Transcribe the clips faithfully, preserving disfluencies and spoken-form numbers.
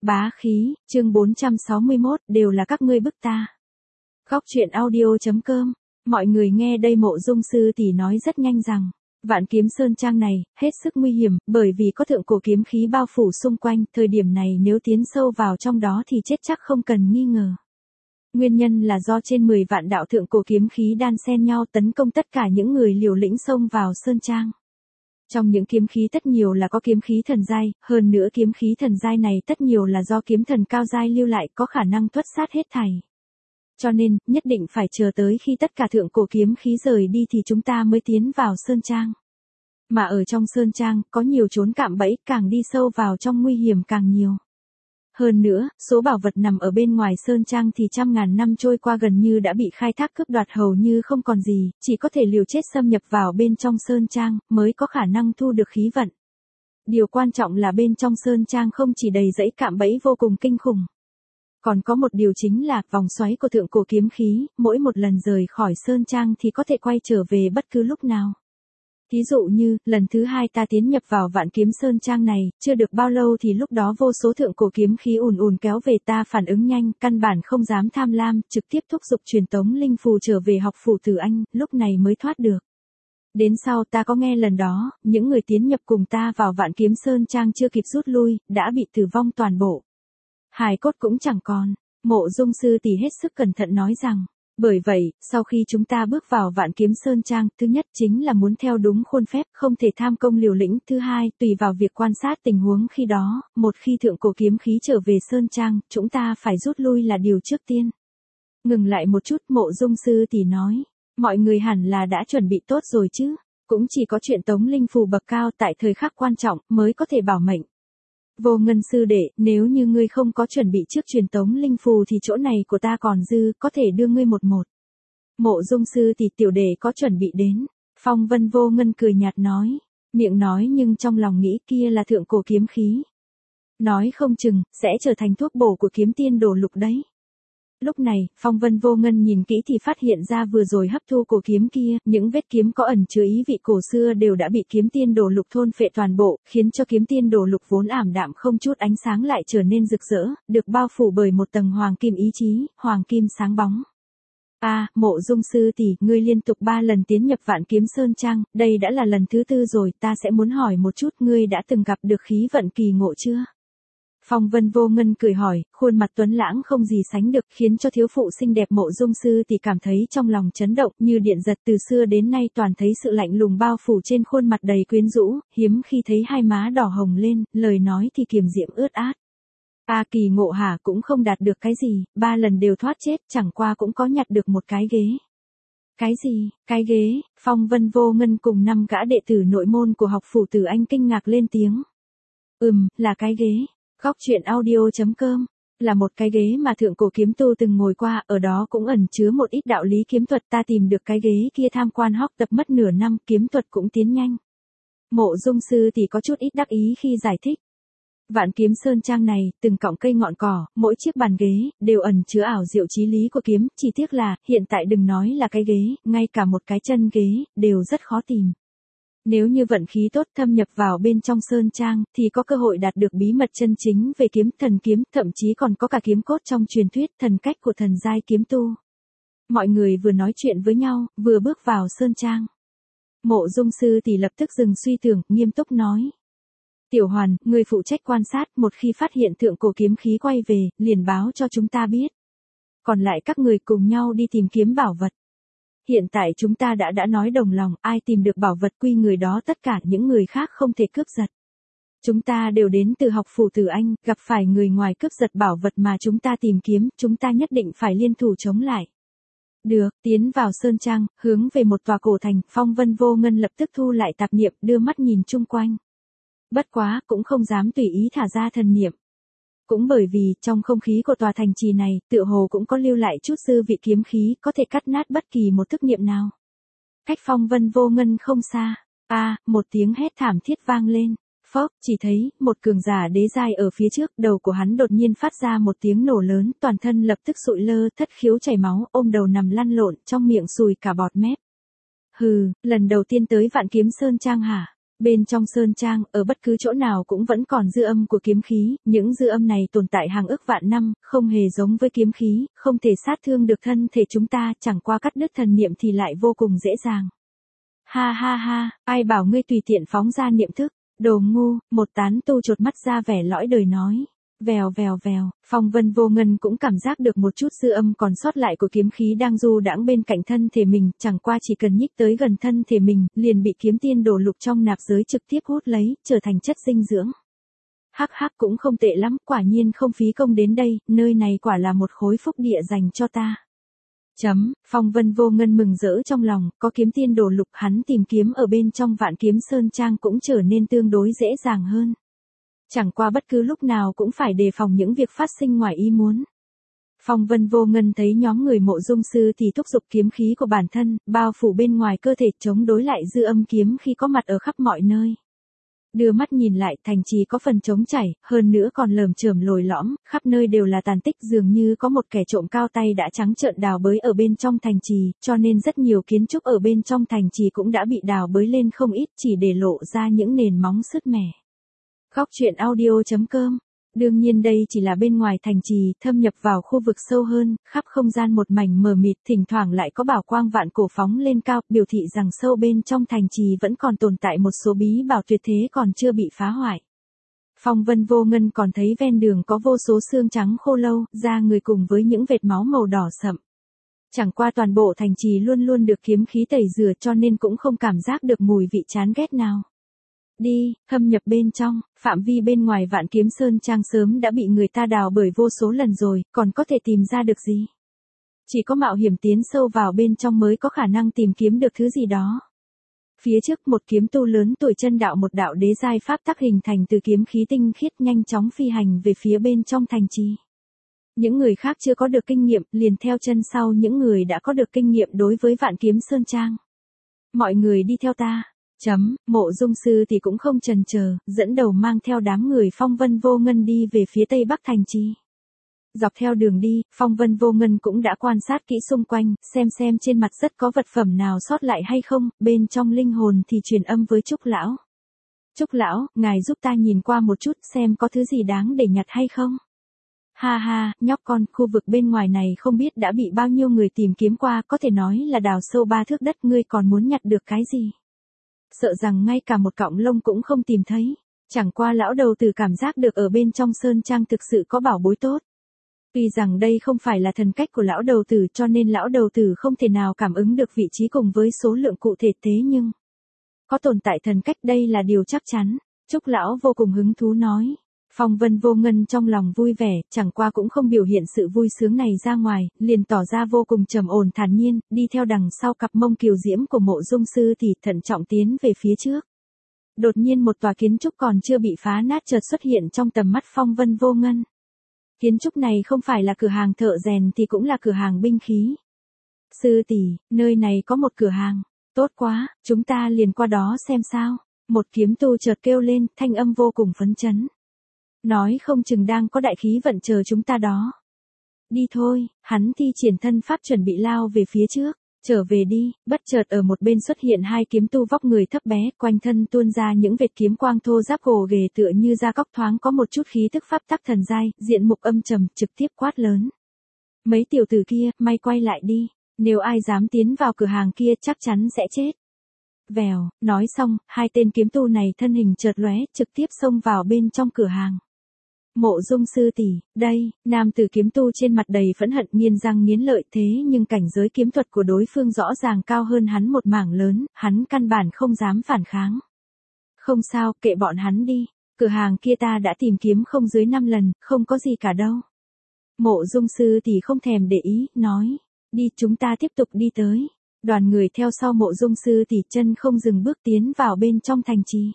Bá khí, chương bốn trăm sáu mươi mốt, đều là các ngươi bức ta. Góc truyện audio.com. Mọi người nghe đây, Mộ Dung sư tỷ nói rất nhanh rằng, Vạn Kiếm Sơn Trang này, hết sức nguy hiểm, bởi vì có thượng cổ kiếm khí bao phủ xung quanh, thời điểm này nếu tiến sâu vào trong đó thì chết chắc không cần nghi ngờ. Nguyên nhân là do trên mười vạn đạo thượng cổ kiếm khí đan xen nhau tấn công tất cả những người liều lĩnh xông vào Sơn Trang. Trong những kiếm khí tất nhiều là có kiếm khí thần giai, hơn nữa kiếm khí thần giai này tất nhiều là do kiếm thần cao giai lưu lại, có khả năng tuất sát hết thảy. Cho nên, nhất định phải chờ tới khi tất cả thượng cổ kiếm khí rời đi thì chúng ta mới tiến vào Sơn Trang. Mà ở trong Sơn Trang, có nhiều trốn cạm bẫy, càng đi sâu vào trong nguy hiểm càng nhiều. Hơn nữa, số bảo vật nằm ở bên ngoài Sơn Trang thì trăm ngàn năm trôi qua gần như đã bị khai thác cướp đoạt hầu như không còn gì, chỉ có thể liều chết xâm nhập vào bên trong Sơn Trang, mới có khả năng thu được khí vận. Điều quan trọng là bên trong Sơn Trang không chỉ đầy rẫy cạm bẫy vô cùng kinh khủng. Còn có một điều chính là, vòng xoáy của thượng cổ kiếm khí, mỗi một lần rời khỏi Sơn Trang thì có thể quay trở về bất cứ lúc nào. Thí dụ như, lần thứ hai ta tiến nhập vào Vạn Kiếm Sơn Trang này, chưa được bao lâu thì lúc đó vô số thượng cổ kiếm khí ùn ùn kéo về, ta phản ứng nhanh, căn bản không dám tham lam, trực tiếp thúc giục truyền tống linh phù trở về học phủ Tử Anh, lúc này mới thoát được. Đến sau ta có nghe lần đó, những người tiến nhập cùng ta vào Vạn Kiếm Sơn Trang chưa kịp rút lui, đã bị tử vong toàn bộ. Hài cốt cũng chẳng còn. Mộ Dung sư tỷ hết sức cẩn thận nói rằng, bởi vậy, sau khi chúng ta bước vào Vạn Kiếm Sơn Trang, thứ nhất chính là muốn theo đúng khuôn phép, không thể tham công liều lĩnh, thứ hai, tùy vào việc quan sát tình huống khi đó, một khi thượng cổ kiếm khí trở về Sơn Trang, chúng ta phải rút lui là điều trước tiên. Ngừng lại một chút, Mộ Dung sư tỷ nói, mọi người hẳn là đã chuẩn bị tốt rồi chứ, cũng chỉ có chuyện tống linh phù bậc cao tại thời khắc quan trọng mới có thể bảo mệnh. Vô Ngân sư đệ, nếu như ngươi không có chuẩn bị trước truyền tống linh phù thì chỗ này của ta còn dư, có thể đưa ngươi một một. Mộ Dung sư tỷ tiểu đệ có chuẩn bị đến. Phong Vân Vô Ngân cười nhạt nói, miệng nói nhưng trong lòng nghĩ kia là thượng cổ kiếm khí. Nói không chừng, sẽ trở thành thuốc bổ của kiếm tiên đồ lục đấy. Lúc này, Phong Vân Vô Ngân nhìn kỹ thì phát hiện ra vừa rồi hấp thu cổ kiếm kia, những vết kiếm có ẩn chứa ý vị cổ xưa đều đã bị kiếm tiên đồ lục thôn phệ toàn bộ, khiến cho kiếm tiên đồ lục vốn ảm đạm không chút ánh sáng lại trở nên rực rỡ, được bao phủ bởi một tầng hoàng kim ý chí, hoàng kim sáng bóng. A, à, Mộ Dung sư tỷ, ngươi liên tục ba lần tiến nhập Vạn Kiếm Sơn Trang, đây đã là lần thứ tư rồi, ta sẽ muốn hỏi một chút, ngươi đã từng gặp được khí vận kỳ ngộ chưa? Phong Vân Vô Ngân cười hỏi, khuôn mặt tuấn lãng không gì sánh được, khiến cho thiếu phụ xinh đẹp Mộ Dung sư tỷ cảm thấy trong lòng chấn động, như điện giật, từ xưa đến nay toàn thấy sự lạnh lùng bao phủ trên khuôn mặt đầy quyến rũ, hiếm khi thấy hai má đỏ hồng lên, lời nói thì kiềm diễm ướt át. A à, kỳ ngộ hả, cũng không đạt được cái gì, ba lần đều thoát chết, chẳng qua cũng có nhặt được một cái ghế. Cái gì, cái ghế? Phong Vân Vô Ngân cùng năm gã đệ tử nội môn của học phủ Tử Anh kinh ngạc lên tiếng. Ừm, là cái ghế. Góc truyện audio.com, là một cái ghế mà thượng cổ kiếm tu từng ngồi qua, ở đó cũng ẩn chứa một ít đạo lý kiếm thuật, ta tìm được cái ghế kia tham quan học tập mất nửa năm, kiếm thuật cũng tiến nhanh. Mộ Dung sư thì có chút ít đắc ý khi giải thích. Vạn Kiếm Sơn Trang này, từng cọng cây ngọn cỏ, mỗi chiếc bàn ghế, đều ẩn chứa ảo diệu chí lý của kiếm, chỉ tiếc là, hiện tại đừng nói là cái ghế, ngay cả một cái chân ghế, đều rất khó tìm. Nếu như vận khí tốt thâm nhập vào bên trong Sơn Trang, thì có cơ hội đạt được bí mật chân chính về kiếm, thần kiếm, thậm chí còn có cả kiếm cốt trong truyền thuyết, thần cách của thần giai kiếm tu. Mọi người vừa nói chuyện với nhau, vừa bước vào Sơn Trang. Mộ Dung sư thì lập tức dừng suy tưởng, nghiêm túc nói. Tiểu Hoàn, người phụ trách quan sát, một khi phát hiện thượng cổ kiếm khí quay về, liền báo cho chúng ta biết. Còn lại các người cùng nhau đi tìm kiếm bảo vật. Hiện tại chúng ta đã đã nói đồng lòng, ai tìm được bảo vật quy người đó, tất cả những người khác không thể cướp giật. Chúng ta đều đến từ học phủ Tử Anh, gặp phải người ngoài cướp giật bảo vật mà chúng ta tìm kiếm, chúng ta nhất định phải liên thủ chống lại. Được, tiến vào Sơn Trang, hướng về một tòa cổ thành, Phong Vân Vô Ngân lập tức thu lại tạp niệm, đưa mắt nhìn chung quanh. Bất quá, cũng không dám tùy ý thả ra thần niệm. Cũng bởi vì, trong không khí của tòa thành trì này, tựa hồ cũng có lưu lại chút dư vị kiếm khí, có thể cắt nát bất kỳ một thức niệm nào. Cách Phong Vân Vô Ngân không xa. A, à, một tiếng hét thảm thiết vang lên. Phốc, chỉ thấy, một cường giả đế giai ở phía trước, đầu của hắn đột nhiên phát ra một tiếng nổ lớn, toàn thân lập tức sụi lơ, thất khiếu chảy máu, ôm đầu nằm lăn lộn, trong miệng sùi cả bọt mép. Hừ, lần đầu tiên tới Vạn Kiếm Sơn Trang hả? Bên trong sơn trang, ở bất cứ chỗ nào cũng vẫn còn dư âm của kiếm khí, những dư âm này tồn tại hàng ức vạn năm, không hề giống với kiếm khí, không thể sát thương được thân thể chúng ta, chẳng qua cắt đứt thần niệm thì lại vô cùng dễ dàng. Ha ha ha, ai bảo ngươi tùy tiện phóng ra niệm thức, đồ ngu, một tán tu chột mắt ra vẻ lõi đời nói. Vèo vèo vèo, Phong Vân Vô Ngân cũng cảm giác được một chút dư âm còn sót lại của kiếm khí đang du đãng bên cạnh thân thể mình, chẳng qua chỉ cần nhích tới gần thân thể mình, liền bị kiếm tiên đồ lục trong nạp giới trực tiếp hút lấy, trở thành chất dinh dưỡng. Hắc hắc cũng không tệ lắm, quả nhiên không phí công đến đây, nơi này quả là một khối phúc địa dành cho ta. Chấm, Phong Vân Vô Ngân mừng rỡ trong lòng, có kiếm tiên đồ lục hắn tìm kiếm ở bên trong Vạn Kiếm Sơn Trang cũng trở nên tương đối dễ dàng hơn. Chẳng qua bất cứ lúc nào cũng phải đề phòng những việc phát sinh ngoài ý muốn. Phong Vân Vô Ngân thấy nhóm người Mộ Dung Sư thì thúc giục kiếm khí của bản thân, bao phủ bên ngoài cơ thể chống đối lại dư âm kiếm khi có mặt ở khắp mọi nơi. Đưa mắt nhìn lại, thành trì có phần trống chảy, hơn nữa còn lởm chởm lồi lõm, khắp nơi đều là tàn tích, dường như có một kẻ trộm cao tay đã trắng trợn đào bới ở bên trong thành trì, cho nên rất nhiều kiến trúc ở bên trong thành trì cũng đã bị đào bới lên không ít, chỉ để lộ ra những nền móng sứt mẻ. Góc truyện audio chấm com. Đương nhiên đây chỉ là bên ngoài thành trì, thâm nhập vào khu vực sâu hơn, khắp không gian một mảnh mờ mịt, thỉnh thoảng lại có bảo quang vạn cổ phóng lên cao, biểu thị rằng sâu bên trong thành trì vẫn còn tồn tại một số bí bảo tuyệt thế còn chưa bị phá hoại. Phong Vân Vô Ngân còn thấy ven đường có vô số xương trắng khô lâu, da người cùng với những vệt máu màu đỏ sậm. Chẳng qua toàn bộ thành trì luôn luôn được kiếm khí tẩy rửa cho nên cũng không cảm giác được mùi vị chán ghét nào. Đi, thâm nhập bên trong, phạm vi bên ngoài Vạn Kiếm Sơn Trang sớm đã bị người ta đào bởi vô số lần rồi, còn có thể tìm ra được gì? Chỉ có mạo hiểm tiến sâu vào bên trong mới có khả năng tìm kiếm được thứ gì đó. Phía trước một kiếm tu lớn tuổi chân đạo một đạo đế giai pháp tắc hình thành từ kiếm khí tinh khiết nhanh chóng phi hành về phía bên trong thành trì. Những người khác chưa có được kinh nghiệm, liền theo chân sau những người đã có được kinh nghiệm đối với Vạn Kiếm Sơn Trang. Mọi người đi theo ta. Chấm, Mộ Dung Sư thì cũng không chần chờ, dẫn đầu mang theo đám người Phong Vân Vô Ngân đi về phía tây bắc thành trì. Dọc theo đường đi, Phong Vân Vô Ngân cũng đã quan sát kỹ xung quanh, xem xem trên mặt đất có vật phẩm nào sót lại hay không, bên trong linh hồn thì truyền âm với Trúc Lão. Trúc Lão, ngài giúp ta nhìn qua một chút xem có thứ gì đáng để nhặt hay không? Ha ha, nhóc con, khu vực bên ngoài này không biết đã bị bao nhiêu người tìm kiếm qua, có thể nói là đào sâu ba thước đất, ngươi còn muốn nhặt được cái gì? Sợ rằng ngay cả một cọng lông cũng không tìm thấy. Chẳng qua lão đầu tử cảm giác được ở bên trong sơn trang thực sự có bảo bối tốt. Tuy rằng đây không phải là thần cách của lão đầu tử cho nên lão đầu tử không thể nào cảm ứng được vị trí cùng với số lượng cụ thể thế nhưng có tồn tại thần cách đây là điều chắc chắn. Trúc lão vô cùng hứng thú nói. Phong Vân Vô Ngân trong lòng vui vẻ, chẳng qua cũng không biểu hiện sự vui sướng này ra ngoài, liền tỏ ra vô cùng trầm ổn thản nhiên, đi theo đằng sau cặp mông kiều diễm của Mộ Dung Sư thì thận trọng tiến về phía trước. Đột nhiên một tòa kiến trúc còn chưa bị phá nát chợt xuất hiện trong tầm mắt Phong Vân Vô Ngân. Kiến trúc này không phải là cửa hàng thợ rèn thì cũng là cửa hàng binh khí. Sư tỷ, nơi này có một cửa hàng, tốt quá, chúng ta liền qua đó xem sao. Một kiếm tu chợt kêu lên, thanh âm vô cùng phấn chấn. Nói không chừng đang có đại khí vận chờ chúng ta đó. Đi thôi, hắn thi triển thân pháp chuẩn bị lao về phía trước, trở về đi, bất chợt ở một bên xuất hiện hai kiếm tu vóc người thấp bé, quanh thân tuôn ra những vệt kiếm quang thô ráp gồ ghề tựa như da cóc thoáng có một chút khí tức pháp tắc thần giai, diện mục âm trầm, trực tiếp quát lớn. Mấy tiểu tử kia, may quay lại đi, nếu ai dám tiến vào cửa hàng kia chắc chắn sẽ chết. Vèo, nói xong, hai tên kiếm tu này thân hình chợt lóe, trực tiếp xông vào bên trong cửa hàng. Mộ Dung sư tỷ, đây, nam tử kiếm tu trên mặt đầy phẫn hận nghiến răng nghiến lợi thế nhưng cảnh giới kiếm thuật của đối phương rõ ràng cao hơn hắn một mảng lớn, hắn căn bản không dám phản kháng. Không sao, kệ bọn hắn đi, cửa hàng kia ta đã tìm kiếm không dưới năm lần, không có gì cả đâu. Mộ Dung sư tỷ không thèm để ý, nói, đi chúng ta tiếp tục đi tới. Đoàn người theo sau Mộ Dung sư tỷ chân không dừng bước tiến vào bên trong thành trì.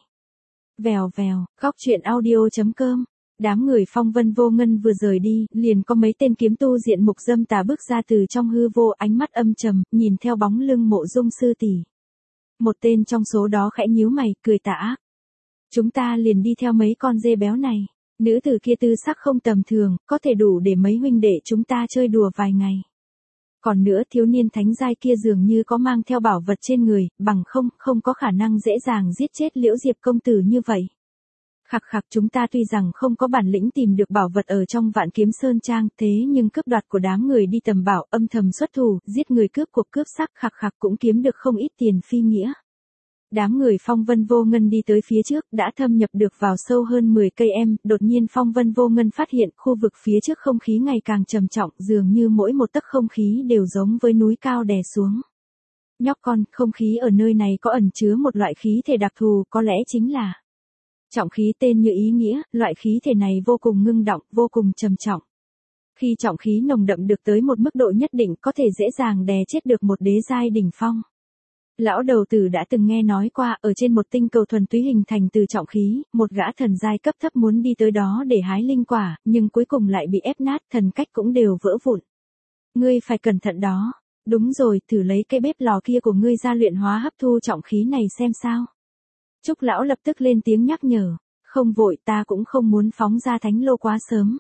Vèo vèo, góc truyện audio chấm com. Đám người Phong Vân Vô Ngân vừa rời đi, liền có mấy tên kiếm tu diện mục dâm tà bước ra từ trong hư vô, ánh mắt âm trầm, nhìn theo bóng lưng Mộ Dung sư tỷ. Một tên trong số đó khẽ nhíu mày, cười tà ác. Chúng ta liền đi theo mấy con dê béo này. Nữ tử kia tư sắc không tầm thường, có thể đủ để mấy huynh đệ chúng ta chơi đùa vài ngày. Còn nữa thiếu niên thánh giai kia dường như có mang theo bảo vật trên người, bằng không, không có khả năng dễ dàng giết chết Liễu Diệp công tử như vậy. Khặc khặc chúng ta tuy rằng không có bản lĩnh tìm được bảo vật ở trong Vạn Kiếm Sơn Trang, thế nhưng cướp đoạt của đám người đi tầm bảo âm thầm xuất thủ, giết người cướp cuộc cướp sắc khặc khặc cũng kiếm được không ít tiền phi nghĩa. Đám người Phong Vân Vô Ngân đi tới phía trước, đã thâm nhập được vào sâu hơn mười cây em, đột nhiên Phong Vân Vô Ngân phát hiện khu vực phía trước không khí ngày càng trầm trọng, dường như mỗi một tấc không khí đều giống với núi cao đè xuống. Nhóc con, không khí ở nơi này có ẩn chứa một loại khí thể đặc thù, có lẽ chính là trọng khí, tên như ý nghĩa, loại khí thể này vô cùng ngưng đọng, vô cùng trầm trọng. Khi trọng khí nồng đậm được tới một mức độ nhất định có thể dễ dàng đè chết được một đế giai đỉnh phong. Lão đầu tử đã từng nghe nói qua ở trên một tinh cầu thuần túy hình thành từ trọng khí, một gã thần giai cấp thấp muốn đi tới đó để hái linh quả, nhưng cuối cùng lại bị ép nát, thần cách cũng đều vỡ vụn. Ngươi phải cẩn thận đó. Đúng rồi, thử lấy cái bếp lò kia của ngươi ra luyện hóa hấp thu trọng khí này xem sao. Trúc lão lập tức lên tiếng nhắc nhở, không vội, ta cũng không muốn phóng ra thánh lô quá sớm.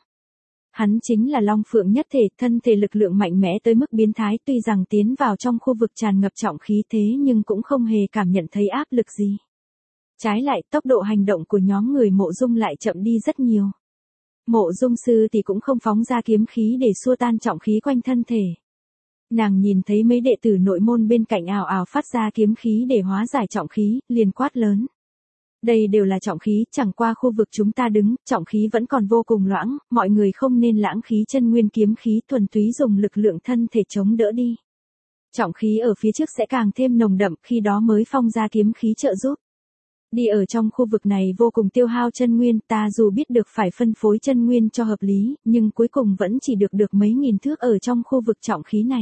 Hắn chính là Long Phượng nhất thể, thân thể lực lượng mạnh mẽ tới mức biến thái, tuy rằng tiến vào trong khu vực tràn ngập trọng khí thế nhưng cũng không hề cảm nhận thấy áp lực gì. Trái lại, tốc độ hành động của nhóm người Mộ Dung lại chậm đi rất nhiều. Mộ Dung sư thì cũng không phóng ra kiếm khí để xua tan trọng khí quanh thân thể. Nàng nhìn thấy mấy đệ tử nội môn bên cạnh ào ào phát ra kiếm khí để hóa giải trọng khí, liền quát lớn. Đây đều là trọng khí, chẳng qua khu vực chúng ta đứng, trọng khí vẫn còn vô cùng loãng, mọi người không nên lãng khí chân nguyên kiếm khí, thuần túy dùng lực lượng thân thể chống đỡ đi. Trọng khí ở phía trước sẽ càng thêm nồng đậm, khi đó mới phong ra kiếm khí trợ giúp. Đi ở trong khu vực này vô cùng tiêu hao chân nguyên, ta dù biết được phải phân phối chân nguyên cho hợp lý, nhưng cuối cùng vẫn chỉ được được mấy nghìn thước ở trong khu vực trọng khí này.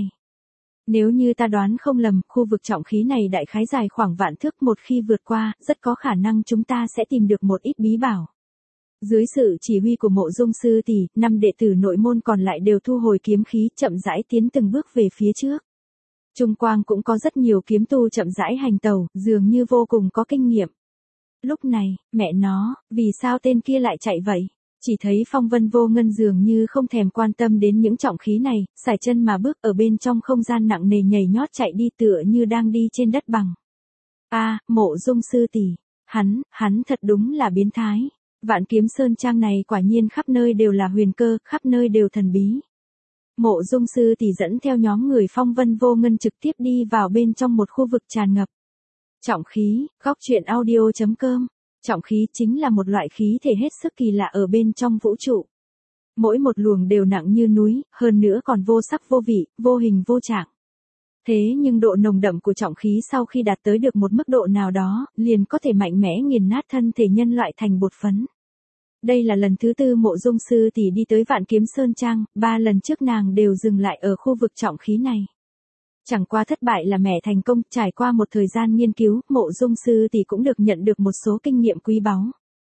Nếu như ta đoán không lầm, khu vực trọng khí này đại khái dài khoảng vạn thước, một khi vượt qua, rất có khả năng chúng ta sẽ tìm được một ít bí bảo. Dưới sự chỉ huy của Mộ Dung sư tỷ, năm đệ tử nội môn còn lại đều thu hồi kiếm khí, chậm rãi tiến từng bước về phía trước. Trung quang cũng có rất nhiều kiếm tu chậm rãi hành tàu, dường như vô cùng có kinh nghiệm. Lúc này, mẹ nó, vì sao tên kia lại chạy vậy? Chỉ thấy Phong Vân Vô Ngân dường như không thèm quan tâm đến những trọng khí này, sải chân mà bước ở bên trong không gian nặng nề nhảy nhót chạy đi tựa như đang đi trên đất bằng. A, à, Mộ Dung sư tỷ, hắn, hắn thật đúng là biến thái. Vạn Kiếm Sơn Trang này quả nhiên khắp nơi đều là huyền cơ, khắp nơi đều thần bí. Mộ Dung sư tỷ dẫn theo nhóm người Phong Vân Vô Ngân trực tiếp đi vào bên trong một khu vực tràn ngập trọng khí. Góc truyện audio chấm com. Trọng khí chính là một loại khí thể hết sức kỳ lạ ở bên trong vũ trụ. Mỗi một luồng đều nặng như núi, hơn nữa còn vô sắc vô vị, vô hình vô trạng. Thế nhưng độ nồng đậm của trọng khí sau khi đạt tới được một mức độ nào đó, liền có thể mạnh mẽ nghiền nát thân thể nhân loại thành bột phấn. Đây là lần thứ tư Mộ Dung sư tỷ đi tới Vạn Kiếm Sơn Trang, ba lần trước nàng đều dừng lại ở khu vực trọng khí này. Chẳng qua thất bại là mẹ thành công, trải qua một thời gian nghiên cứu, Mộ Dung sư tỷ cũng được nhận được một số kinh nghiệm quý báu.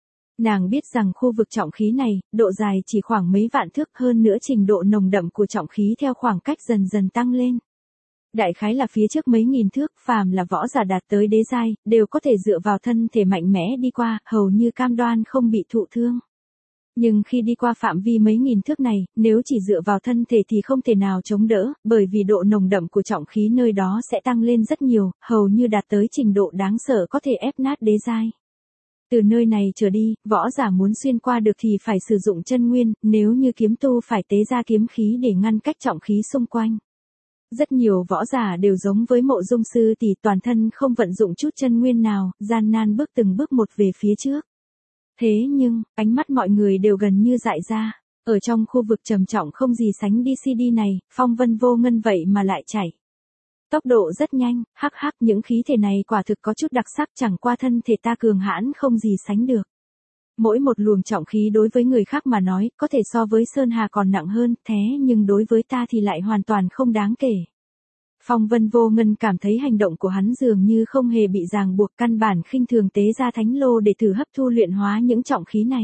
Nàng biết rằng khu vực trọng khí này, độ dài chỉ khoảng mấy vạn thước, hơn nữa trình độ nồng đậm của trọng khí theo khoảng cách dần dần tăng lên. Đại khái là phía trước mấy nghìn thước, phàm là võ giả đạt tới đế giai, đều có thể dựa vào thân thể mạnh mẽ đi qua, hầu như cam đoan không bị thụ thương. Nhưng khi đi qua phạm vi mấy nghìn thước này, nếu chỉ dựa vào thân thể thì không thể nào chống đỡ, bởi vì độ nồng đậm của trọng khí nơi đó sẽ tăng lên rất nhiều, hầu như đạt tới trình độ đáng sợ có thể ép nát đế giai. Từ nơi này trở đi, võ giả muốn xuyên qua được thì phải sử dụng chân nguyên, nếu như kiếm tu phải tế ra kiếm khí để ngăn cách trọng khí xung quanh. Rất nhiều võ giả đều giống với Mộ Dung sư tỷ, toàn thân không vận dụng chút chân nguyên nào, gian nan bước từng bước một về phía trước. Thế nhưng, ánh mắt mọi người đều gần như dại ra, ở trong khu vực trầm trọng không gì sánh đi xê đê này, Phong Vân Vô Ngân vậy mà lại chạy. Tốc độ rất nhanh, hắc hắc, những khí thể này quả thực có chút đặc sắc, chẳng qua thân thể ta cường hãn không gì sánh được. Mỗi một luồng trọng khí đối với người khác mà nói, có thể so với Sơn Hà còn nặng hơn, thế nhưng đối với ta thì lại hoàn toàn không đáng kể. Phong Vân Vô Ngân cảm thấy hành động của hắn dường như không hề bị ràng buộc, căn bản khinh thường tế ra thánh lô để thử hấp thu luyện hóa những trọng khí này.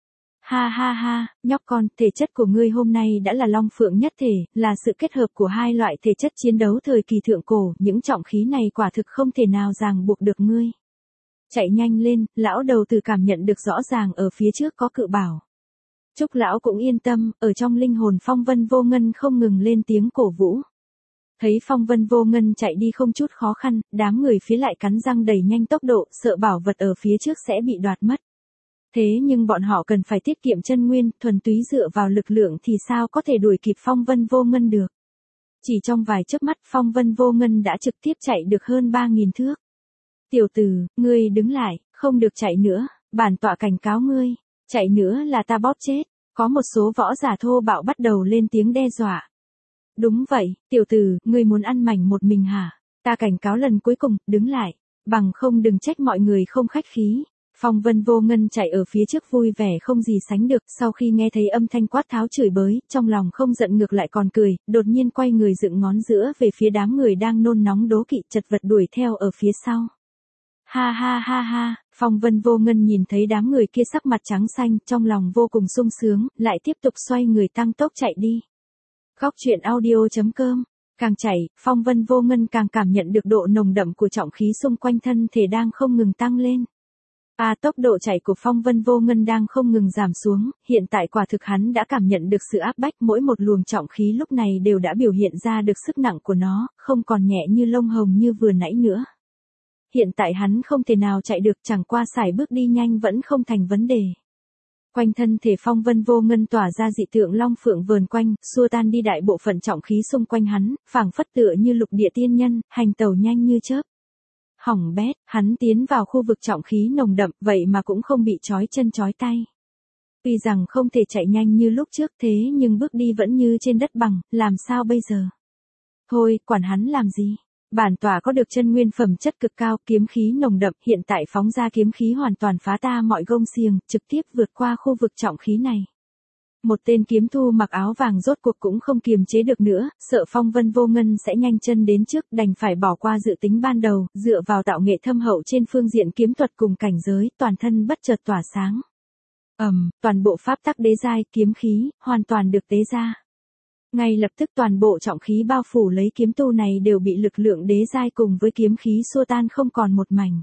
Ha ha ha, nhóc con, thể chất của ngươi hôm nay đã là Long Phượng nhất thể, là sự kết hợp của hai loại thể chất chiến đấu thời kỳ thượng cổ, những trọng khí này quả thực không thể nào ràng buộc được ngươi. Chạy nhanh lên, lão đầu tử cảm nhận được rõ ràng ở phía trước có cự bảo. Trúc lão cũng yên tâm, ở trong linh hồn Phong Vân Vô Ngân không ngừng lên tiếng cổ vũ. Thấy Phong Vân Vô Ngân chạy đi không chút khó khăn, đám người phía lại cắn răng đẩy nhanh tốc độ, sợ bảo vật ở phía trước sẽ bị đoạt mất. Thế nhưng bọn họ cần phải tiết kiệm chân nguyên, thuần túy dựa vào lực lượng thì sao có thể đuổi kịp Phong Vân Vô Ngân được. Chỉ trong vài chớp mắt Phong Vân Vô Ngân đã trực tiếp chạy được hơn ba nghìn thước. Tiểu tử, ngươi đứng lại, không được chạy nữa, bản tọa cảnh cáo ngươi, chạy nữa là ta bóp chết. Có một số võ giả thô bạo bắt đầu lên tiếng đe dọa. Đúng vậy, tiểu tử, ngươi muốn ăn mảnh một mình hả? Ta cảnh cáo lần cuối cùng, đứng lại, bằng không đừng trách mọi người không khách khí. Phong Vân Vô Ngân chạy ở phía trước vui vẻ không gì sánh được, sau khi nghe thấy âm thanh quát tháo chửi bới, trong lòng không giận ngược lại còn cười, đột nhiên quay người dựng ngón giữa về phía đám người đang nôn nóng đố kỵ chật vật đuổi theo ở phía sau. Ha ha ha ha, Phong Vân Vô Ngân nhìn thấy đám người kia sắc mặt trắng xanh, trong lòng vô cùng sung sướng, lại tiếp tục xoay người tăng tốc chạy đi. Góc truyện audio chấm com. Càng chạy, Phong Vân Vô Ngân càng cảm nhận được độ nồng đậm của trọng khí xung quanh thân thể đang không ngừng tăng lên. À, tốc độ chạy của Phong Vân Vô Ngân đang không ngừng giảm xuống, hiện tại quả thực hắn đã cảm nhận được sự áp bách, mỗi một luồng trọng khí lúc này đều đã biểu hiện ra được sức nặng của nó, không còn nhẹ như lông hồng như vừa nãy nữa. Hiện tại hắn không thể nào chạy được, chẳng qua sải bước đi nhanh vẫn không thành vấn đề. Quanh thân thể Phong Vân Vô Ngân tỏa ra dị tượng long phượng vờn quanh, xua tan đi đại bộ phận trọng khí xung quanh hắn, phảng phất tựa như lục địa tiên nhân, hành tẩu nhanh như chớp. Hỏng bét, hắn tiến vào khu vực trọng khí nồng đậm, vậy mà cũng không bị trói chân trói tay. Tuy rằng không thể chạy nhanh như lúc trước thế nhưng bước đi vẫn như trên đất bằng, làm sao bây giờ? Thôi, quản hắn làm gì? Bản tỏa có được chân nguyên phẩm chất cực cao, kiếm khí nồng đậm, hiện tại phóng ra kiếm khí hoàn toàn phá ta mọi gông xiềng, trực tiếp vượt qua khu vực trọng khí này. Một tên kiếm thu mặc áo vàng rốt cuộc cũng không kiềm chế được nữa, sợ Phong Vân Vô Ngân sẽ nhanh chân đến trước, đành phải bỏ qua dự tính ban đầu, dựa vào tạo nghệ thâm hậu trên phương diện kiếm thuật cùng cảnh giới, toàn thân bất chợt tỏa sáng. Ầm, um, toàn bộ pháp tắc đế giai, kiếm khí, hoàn toàn được tế ra. Ngay lập tức toàn bộ trọng khí bao phủ lấy kiếm tu này đều bị lực lượng đế giai cùng với kiếm khí xua tan không còn một mảnh.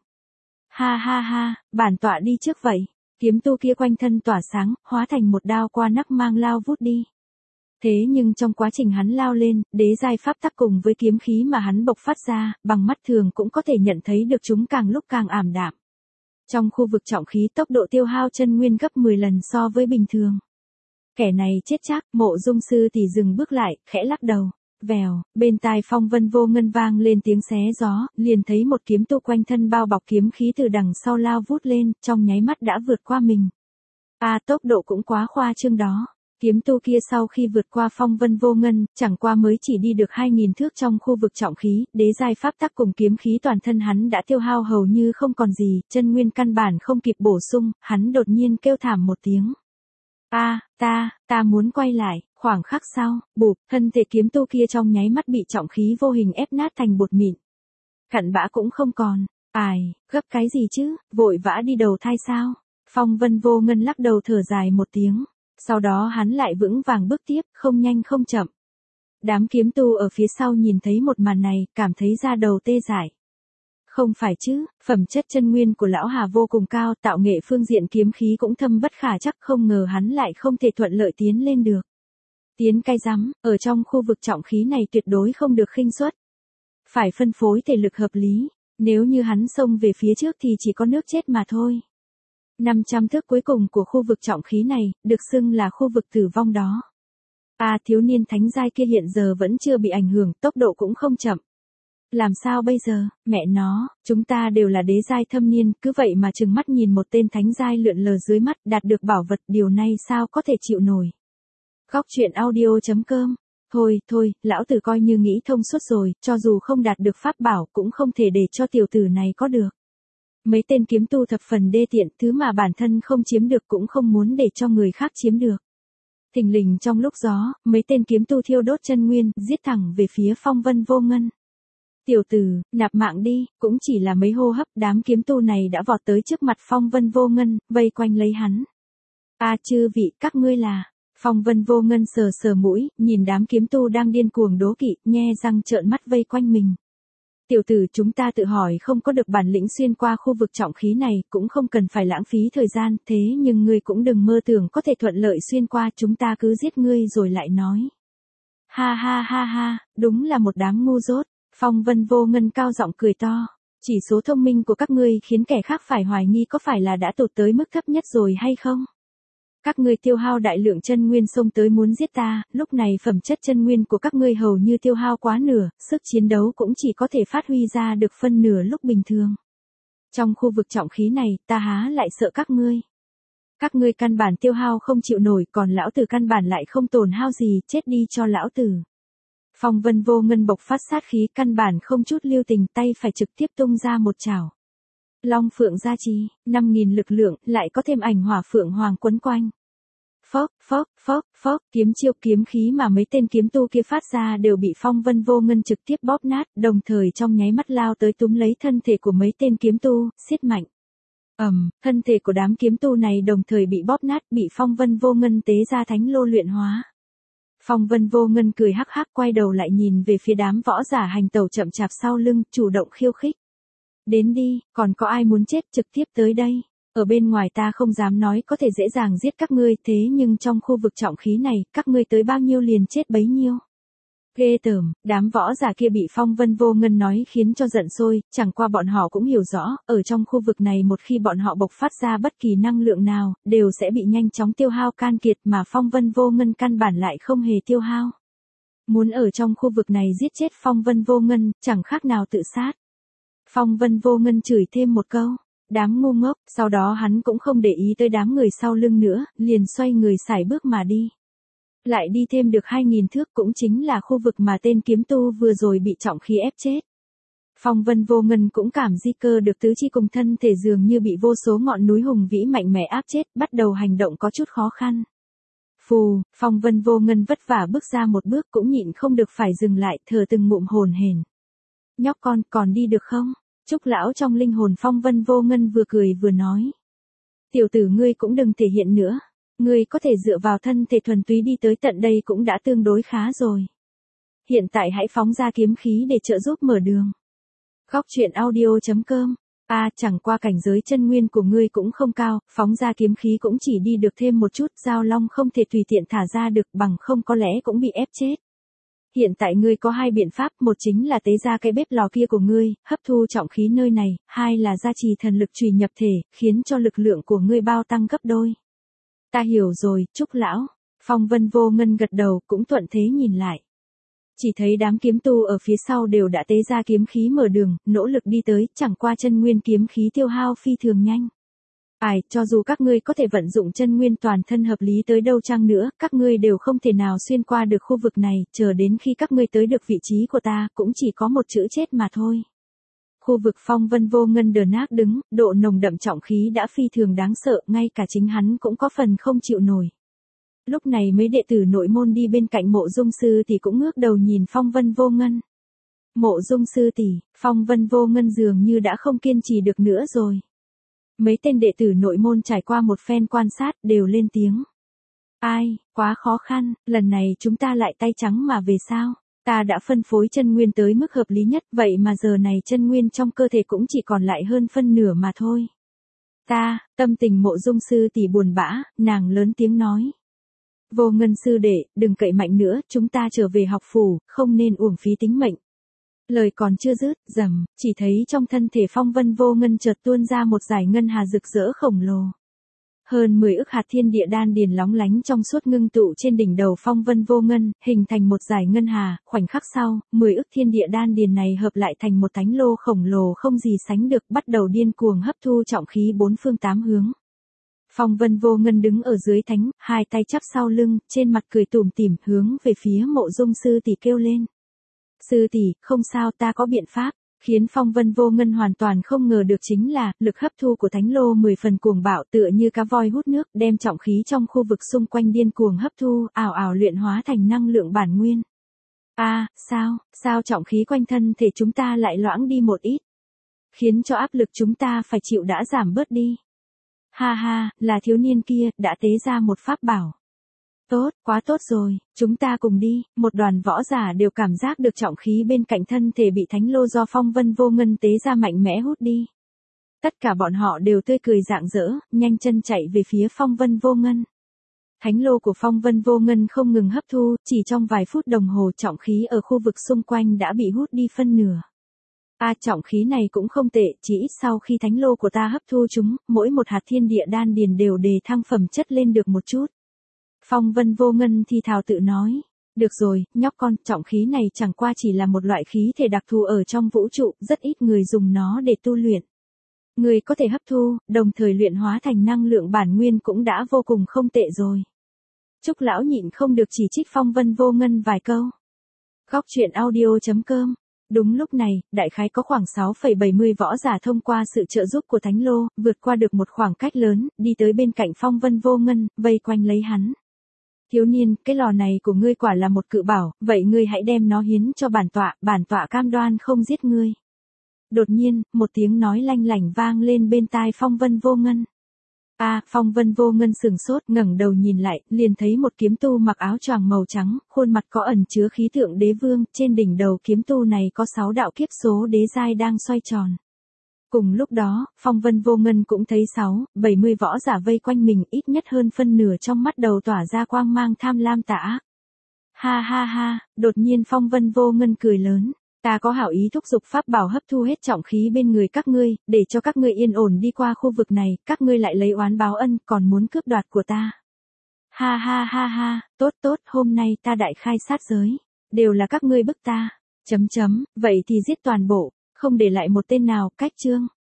Ha ha ha, bản tọa đi trước vậy. Kiếm tu kia quanh thân tỏa sáng, hóa thành một đao qua nắp mang lao vút đi. Thế nhưng trong quá trình hắn lao lên, đế giai pháp tắc cùng với kiếm khí mà hắn bộc phát ra, bằng mắt thường cũng có thể nhận thấy được chúng càng lúc càng ảm đạm. Trong khu vực trọng khí tốc độ tiêu hao chân nguyên gấp mười lần so với bình thường. Kẻ này chết chắc, Mộ Dung Sư thì dừng bước lại, khẽ lắc đầu. Vèo, bên tai Phong Vân Vô Ngân vang lên tiếng xé gió, liền thấy một kiếm tu quanh thân bao bọc kiếm khí từ đằng sau lao vút lên, trong nháy mắt đã vượt qua mình. À, tốc độ cũng quá khoa trương đó. Kiếm tu kia sau khi vượt qua Phong Vân Vô Ngân, chẳng qua mới chỉ đi được hai nghìn thước trong khu vực trọng khí, đế giai pháp tắc cùng kiếm khí toàn thân hắn đã tiêu hao hầu như không còn gì, chân nguyên căn bản không kịp bổ sung, hắn đột nhiên kêu thảm một tiếng. A, à, ta, ta muốn quay lại, khoảng khắc sau, bụp, thân thể kiếm tu kia trong nháy mắt bị trọng khí vô hình ép nát thành bột mịn. Cặn bã cũng không còn, ai, gấp cái gì chứ, vội vã đi đầu thai sao? Phong Vân Vô Ngân lắc đầu thở dài một tiếng, sau đó hắn lại vững vàng bước tiếp, không nhanh không chậm. Đám kiếm tu ở phía sau nhìn thấy một màn này, cảm thấy da đầu tê dại. Không phải chứ, phẩm chất chân nguyên của lão Hà vô cùng cao, tạo nghệ phương diện kiếm khí cũng thâm bất khả chắc, không ngờ hắn lại không thể thuận lợi tiến lên được. Tiến cay rắm, ở trong khu vực trọng khí này tuyệt đối không được khinh suất. Phải phân phối thể lực hợp lý, nếu như hắn xông về phía trước thì chỉ có nước chết mà thôi. năm trăm thước cuối cùng của khu vực trọng khí này, được xưng là khu vực tử vong đó. À, thiếu niên thánh giai kia hiện giờ vẫn chưa bị ảnh hưởng, tốc độ cũng không chậm. Làm sao bây giờ, mẹ nó, chúng ta đều là đế giai thâm niên, cứ vậy mà trừng mắt nhìn một tên thánh giai lượn lờ dưới mắt, đạt được bảo vật, điều này sao có thể chịu nổi. Góc truyện audio chấm com. Thôi, thôi, lão tử coi như nghĩ thông suốt rồi, cho dù không đạt được pháp bảo cũng không thể để cho tiểu tử này có được. Mấy tên kiếm tu thập phần đê tiện, thứ mà bản thân không chiếm được cũng không muốn để cho người khác chiếm được. Thình lình trong lúc gió, mấy tên kiếm tu thiêu đốt chân nguyên, giết thẳng về phía Phong Vân Vô Ngân. Tiểu tử, nạp mạng đi, cũng chỉ là mấy hô hấp, đám kiếm tu này đã vọt tới trước mặt Phong Vân Vô Ngân, vây quanh lấy hắn. À, chư vị, các ngươi là... Phong Vân Vô Ngân sờ sờ mũi, nhìn đám kiếm tu đang điên cuồng đố kỵ, nhe răng trợn mắt vây quanh mình. Tiểu tử, chúng ta tự hỏi không có được bản lĩnh xuyên qua khu vực trọng khí này, cũng không cần phải lãng phí thời gian, thế nhưng ngươi cũng đừng mơ tưởng có thể thuận lợi xuyên qua, chúng ta cứ giết ngươi rồi lại nói. Ha ha ha ha, đúng là một đám ngu dốt. Phong Vân Vô Ngân cao giọng cười to. Chỉ số thông minh của các ngươi khiến kẻ khác phải hoài nghi có phải là đã tụt tới mức thấp nhất rồi hay không? Các ngươi tiêu hao đại lượng chân nguyên xông tới muốn giết ta, lúc này phẩm chất chân nguyên của các ngươi hầu như tiêu hao quá nửa, sức chiến đấu cũng chỉ có thể phát huy ra được phân nửa lúc bình thường. Trong khu vực trọng khí này, ta há lại sợ các ngươi. Các ngươi căn bản tiêu hao không chịu nổi, còn lão tử căn bản lại không tổn hao gì, chết đi cho lão tử. Phong Vân Vô Ngân bộc phát sát khí, căn bản không chút lưu tình, tay phải trực tiếp tung ra một chảo. Long Phượng gia trì, năm nghìn lực lượng, lại có thêm ảnh hỏa phượng hoàng quấn quanh. Phốc, phốc, phốc, phốc, kiếm chiêu kiếm khí mà mấy tên kiếm tu kia phát ra đều bị Phong Vân Vô Ngân trực tiếp bóp nát, đồng thời trong nháy mắt lao tới túm lấy thân thể của mấy tên kiếm tu, siết mạnh. Ầm, um, thân thể của đám kiếm tu này đồng thời bị bóp nát, bị Phong Vân Vô Ngân tế ra thánh lô luyện hóa. Phong Vân Vô Ngân cười hắc hắc, quay đầu lại nhìn về phía đám võ giả hành tẩu chậm chạp sau lưng, chủ động khiêu khích. Đến đi, còn có ai muốn chết trực tiếp tới đây. Ở bên ngoài ta không dám nói có thể dễ dàng giết các ngươi, thế nhưng trong khu vực trọng khí này, các ngươi tới bao nhiêu liền chết bấy nhiêu. Ghê tởm, đám võ giả kia bị Phong Vân Vô Ngân nói khiến cho giận sôi, chẳng qua bọn họ cũng hiểu rõ, ở trong khu vực này một khi bọn họ bộc phát ra bất kỳ năng lượng nào, đều sẽ bị nhanh chóng tiêu hao can kiệt, mà Phong Vân Vô Ngân căn bản lại không hề tiêu hao. Muốn ở trong khu vực này giết chết Phong Vân Vô Ngân, chẳng khác nào tự sát. Phong Vân Vô Ngân chửi thêm một câu, đám ngu ngốc, sau đó hắn cũng không để ý tới đám người sau lưng nữa, liền xoay người sải bước mà đi. Lại đi thêm được hai nghìn thước, cũng chính là khu vực mà tên kiếm tu vừa rồi bị trọng khí ép chết. Phong Vân Vô Ngân cũng cảm di cơ được tứ chi cùng thân thể dường như bị vô số ngọn núi hùng vĩ mạnh mẽ áp chết, bắt đầu hành động có chút khó khăn. Phù, Phong Vân Vô Ngân vất vả bước ra một bước cũng nhịn không được phải dừng lại, thở từng ngụm hồn hển. Nhóc con, còn đi được không? Trúc lão trong linh hồn Phong Vân Vô Ngân vừa cười vừa nói. Tiểu tử ngươi cũng đừng thể hiện nữa. Ngươi có thể dựa vào thân thể thuần túy đi tới tận đây cũng đã tương đối khá rồi. Hiện tại hãy phóng ra kiếm khí để trợ giúp mở đường. Góc truyện audio chấm com. À, chẳng qua cảnh giới chân nguyên của ngươi cũng không cao, phóng ra kiếm khí cũng chỉ đi được thêm một chút, Giao Long không thể tùy tiện thả ra được, bằng không có lẽ cũng bị ép chết. Hiện tại ngươi có hai biện pháp, một chính là tế ra cái bếp lò kia của ngươi, hấp thu trọng khí nơi này, hai là gia trì thần lực chùy nhập thể, khiến cho lực lượng của ngươi bao tăng gấp đôi. Ta hiểu rồi, Trúc lão. Phong Vân Vô Ngân gật đầu, cũng thuận thế nhìn lại. Chỉ thấy đám kiếm tu ở phía sau đều đã tế ra kiếm khí mở đường, nỗ lực đi tới, chẳng qua chân nguyên kiếm khí tiêu hao phi thường nhanh. Ai, cho dù các ngươi có thể vận dụng chân nguyên toàn thân hợp lý tới đâu chăng nữa, các ngươi đều không thể nào xuyên qua được khu vực này, chờ đến khi các ngươi tới được vị trí của ta, cũng chỉ có một chữ chết mà thôi. Khu vực Phong Vân Vô Ngân đờ nác đứng, độ nồng đậm trọng khí đã phi thường đáng sợ, ngay cả chính hắn cũng có phần không chịu nổi. Lúc này mấy đệ tử nội môn đi bên cạnh Mộ Dung sư tỷ cũng ngước đầu nhìn Phong Vân Vô Ngân. Mộ Dung sư tỷ, Phong Vân Vô Ngân dường như đã không kiên trì được nữa rồi. Mấy tên đệ tử nội môn trải qua một phen quan sát đều lên tiếng. Ai, quá khó khăn, lần này chúng ta lại tay trắng mà về sao? Ta đã phân phối chân nguyên tới mức hợp lý nhất, vậy mà giờ này chân nguyên trong cơ thể cũng chỉ còn lại hơn phân nửa mà thôi. Ta, tâm tình Mộ Dung sư tỷ buồn bã, nàng lớn tiếng nói. Vô Ngân sư đệ, đừng cậy mạnh nữa, chúng ta trở về học phủ, không nên uổng phí tính mệnh. Lời còn chưa dứt, rầm, chỉ thấy trong thân thể Phong Vân Vô Ngân chợt tuôn ra một dải ngân hà rực rỡ khổng lồ. Hơn mười ức hạt thiên địa đan điền lóng lánh trong suốt ngưng tụ trên đỉnh đầu Phong Vân Vô Ngân, hình thành một dải ngân hà, khoảnh khắc sau, mười ức thiên địa đan điền này hợp lại thành một thánh lô khổng lồ không gì sánh được, bắt đầu điên cuồng hấp thu trọng khí bốn phương tám hướng. Phong Vân Vô Ngân đứng ở dưới thánh, hai tay chắp sau lưng, trên mặt cười tủm tỉm, hướng về phía Mộ Dung sư tỷ kêu lên. Sư tỷ, không sao, ta có biện pháp. Khiến Phong Vân Vô Ngân hoàn toàn không ngờ được chính là, lực hấp thu của thánh lô mười phần cuồng bạo tựa như cá voi hút nước, đem trọng khí trong khu vực xung quanh điên cuồng hấp thu, ảo ảo luyện hóa thành năng lượng bản nguyên. A, à, sao, sao trọng khí quanh thân thể chúng ta lại loãng đi một ít? Khiến cho áp lực chúng ta phải chịu đã giảm bớt đi. Ha ha, là thiếu niên kia, đã tế ra một pháp bảo. Tốt, quá tốt rồi, chúng ta cùng đi. Một đoàn võ giả đều cảm giác được trọng khí bên cạnh thân thể bị thánh lô do Phong Vân Vô Ngân tế ra mạnh mẽ hút đi. Tất cả bọn họ đều tươi cười rạng rỡ, nhanh chân chạy về phía Phong Vân Vô Ngân. Thánh lô của Phong Vân Vô Ngân không ngừng hấp thu, chỉ trong vài phút đồng hồ trọng khí ở khu vực xung quanh đã bị hút đi phân nửa. A trọng khí này cũng không tệ, chỉ ít sau khi thánh lô của ta hấp thu chúng, mỗi một hạt thiên địa đan điền đều đề thăng phẩm chất lên được một chút. Phong Vân Vô Ngân thì thào tự nói. Được rồi, nhóc con, trọng khí này chẳng qua chỉ là một loại khí thể đặc thù ở trong vũ trụ, rất ít người dùng nó để tu luyện. Người có thể hấp thu, đồng thời luyện hóa thành năng lượng bản nguyên cũng đã vô cùng không tệ rồi. Trúc lão nhịn không được chỉ trích Phong Vân Vô Ngân vài câu. Góc truyện audio chấm com. Đúng lúc này, đại khái có khoảng sáu phẩy bảy mươi võ giả thông qua sự trợ giúp của Thánh Lô, vượt qua được một khoảng cách lớn, đi tới bên cạnh Phong Vân Vô Ngân, vây quanh lấy hắn. Thiếu niên, cái lò này của ngươi quả là một cự bảo, vậy ngươi hãy đem nó hiến cho bản tọa, bản tọa cam đoan không giết ngươi. Đột nhiên, một tiếng nói lanh lảnh vang lên bên tai Phong Vân Vô Ngân. A, à, Phong Vân Vô Ngân sừng sốt, ngẩng đầu nhìn lại, liền thấy một kiếm tu mặc áo choàng màu trắng, khuôn mặt có ẩn chứa khí tượng đế vương, trên đỉnh đầu kiếm tu này có sáu đạo kiếp số đế giai đang xoay tròn. Cùng lúc đó, Phong Vân Vô Ngân cũng thấy sáu, bảy mươi võ giả vây quanh mình, ít nhất hơn phân nửa trong mắt đầu tỏa ra quang mang tham lam tà ác. Ha ha ha, đột nhiên Phong Vân Vô Ngân cười lớn. Ta có hảo ý thúc giục pháp bảo hấp thu hết trọng khí bên người các ngươi, để cho các ngươi yên ổn đi qua khu vực này, các ngươi lại lấy oán báo ân, còn muốn cướp đoạt của ta. Ha ha ha ha, tốt tốt, hôm nay ta đại khai sát giới, đều là các ngươi bức ta. Chấm chấm, vậy thì giết toàn bộ, không để lại một tên nào, cách chương.